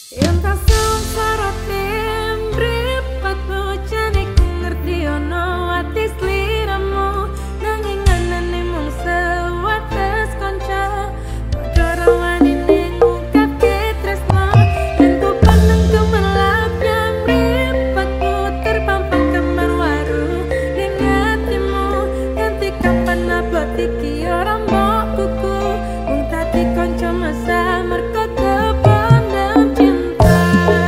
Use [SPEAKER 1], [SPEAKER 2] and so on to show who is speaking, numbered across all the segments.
[SPEAKER 1] Yen tak sengsara mripat bojane ngerti ono ati sliramu nanging anane mung sewates kanca padha rawani ning ngungkapke tresno yen ku paneng gemerlap mripat puter pampang kamar waru ning atimu nganti kapan abot iki ora mbok kuku mung dadi kanca masa merko kepandang cinta.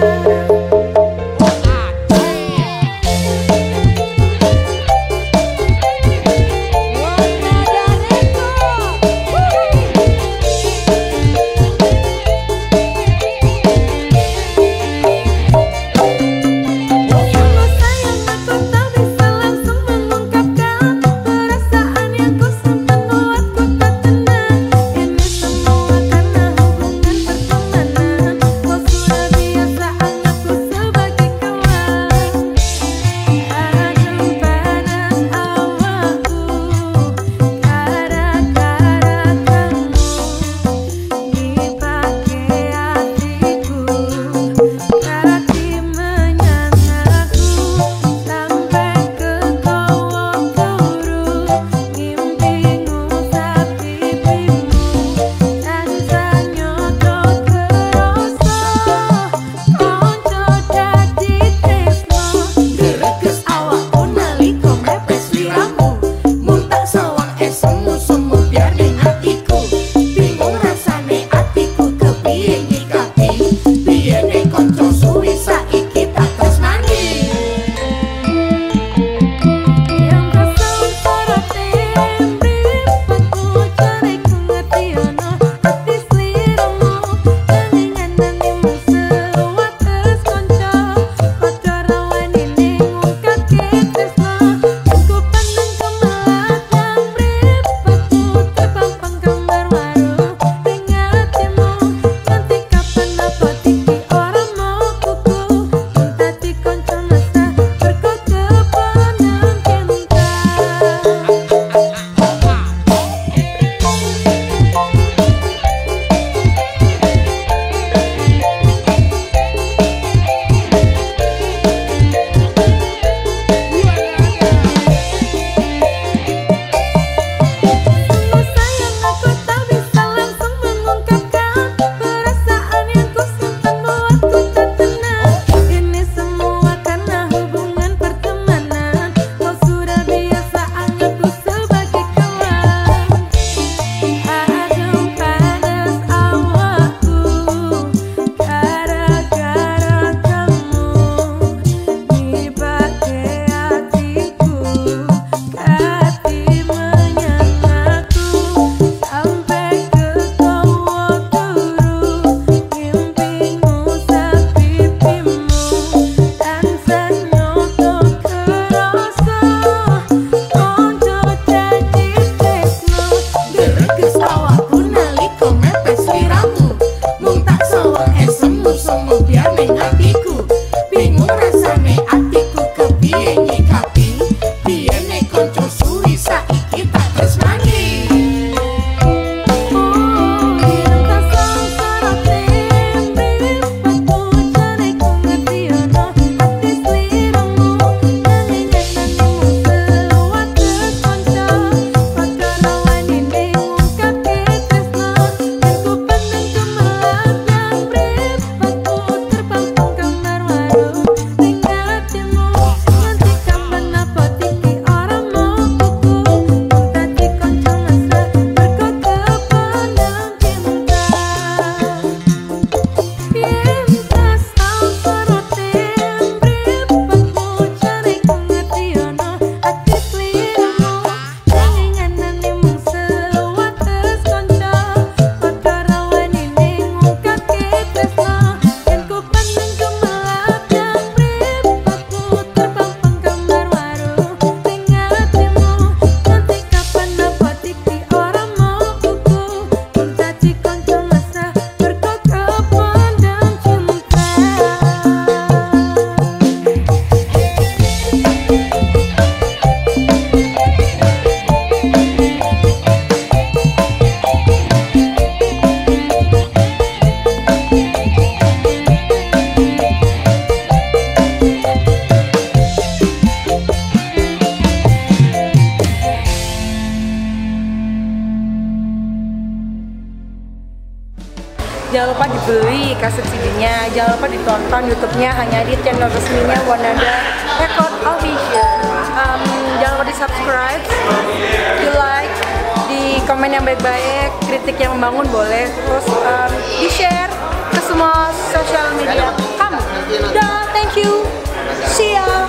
[SPEAKER 1] Jangan lupa dibeli kaset CD-nya, jangan lupa ditonton YouTube-nya hanya di channel resminya Wananda Record Official. Jangan lupa di subscribe, di like, di komen yang baik-baik, kritik yang membangun boleh, terus di share ke semua sosial media kamu. Dah, thank you, see ya.